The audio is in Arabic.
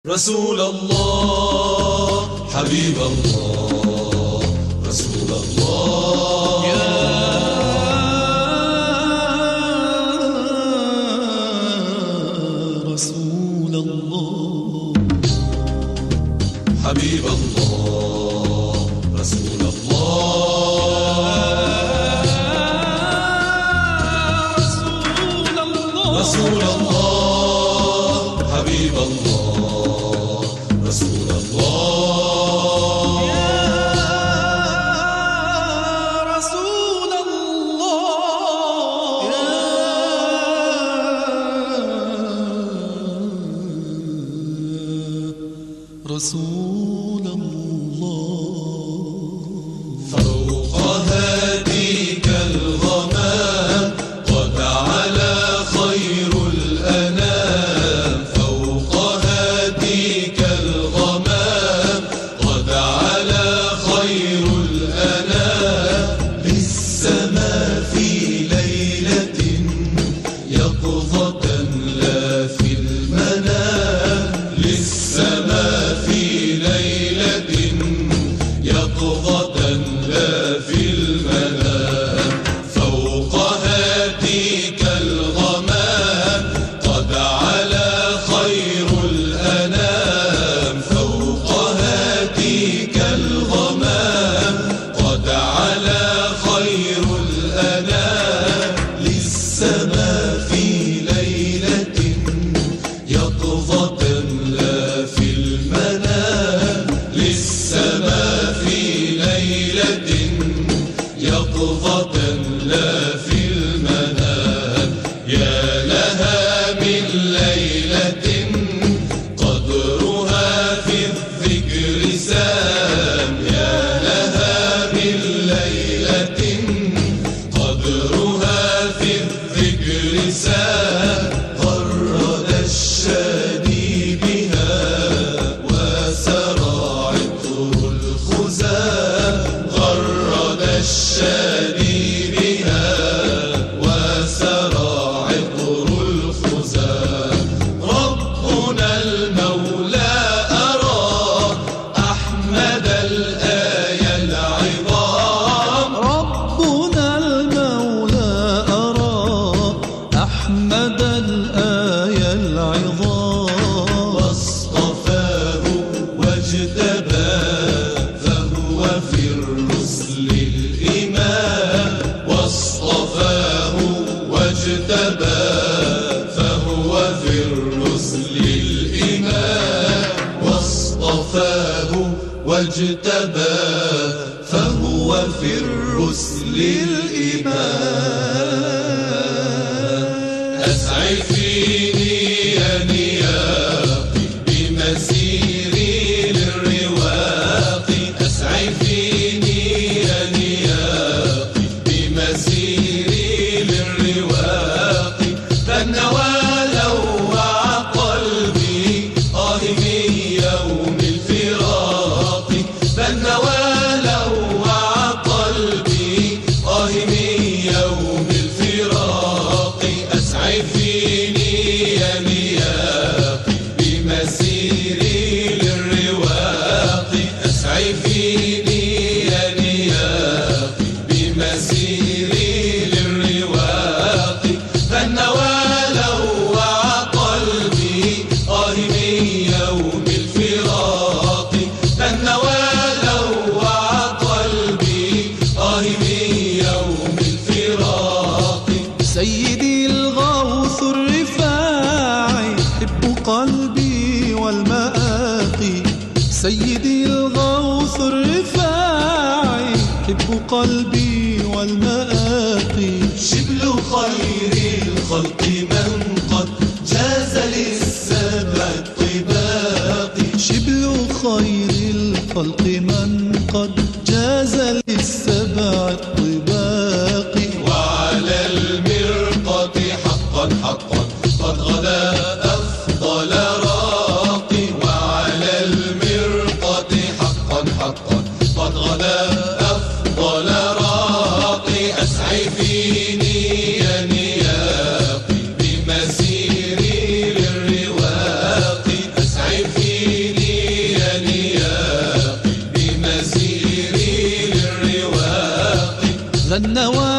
رسول الله حبيب الله رسول الله يا رسول الله حبيب الله رسول الله رسول الله حبيب الله رسول الله يا رسول الله يا رسول الله فوق هديك الغمام قد علا خير الأنام فوق هديك الغمام قد علا خير الأنام للسماء في ليلة يقظة لا في المنام للسماء في ليلة يقظة لا في المنام فوق هديك الغمام قد علا خير الأنام فوق هديك الغمام قد علا خير الأنام للسماء في ليلة يقظة لا في المنام للسماء في ليلة يقظة لا في المنام يا لها من ليلة قدرها في الذكر سام يا لها من ليلة قدرها في الذكر سام غرد الشادي بها وسرى عطر الخزام غرد الشادي بها وسرى عطر الخزام ربنا المولى أرى أحمد الآية العظام ربنا المولى أرى أحمد الآية العظام واصطفاه واجتباه فهو في الرسل الإمام واصطفاه واجتباه فهو في الرسل الإمام واصطفاه واجتباه فهو في الرسل الإمام أسعفيني يا نياقي بمسيري للرواق أسعفيني يا نياقي بمسيري للرواق فالنوى لوع قلبي من يوم الفراق فالنوى لوع قلبي من يوم الفراق أسعفيني يا نياقي بمسيري للرواق أسعفيني يا نياقي بمسيري للرواق فالنوى لوع قلبي من يوم الفراق فالنوى لوع قلبي من يوم الفراق سيدي الغوث الرفاعي حب قلبي والمآقي سيدي الغوث الرفاعي حب قلبي والمآقي شبل خير الخلق من قد جاز للسبع الطباق شبل خير الخلق من قد جاز للسبع الطباق وعلى المرقة حقا حقا قد غدا أفضل راقي وعلى المرقة حقا حقا قد غدا أفضل راقي أسعفيني يا نياقي بمسيري للرواق أسعفيني غنى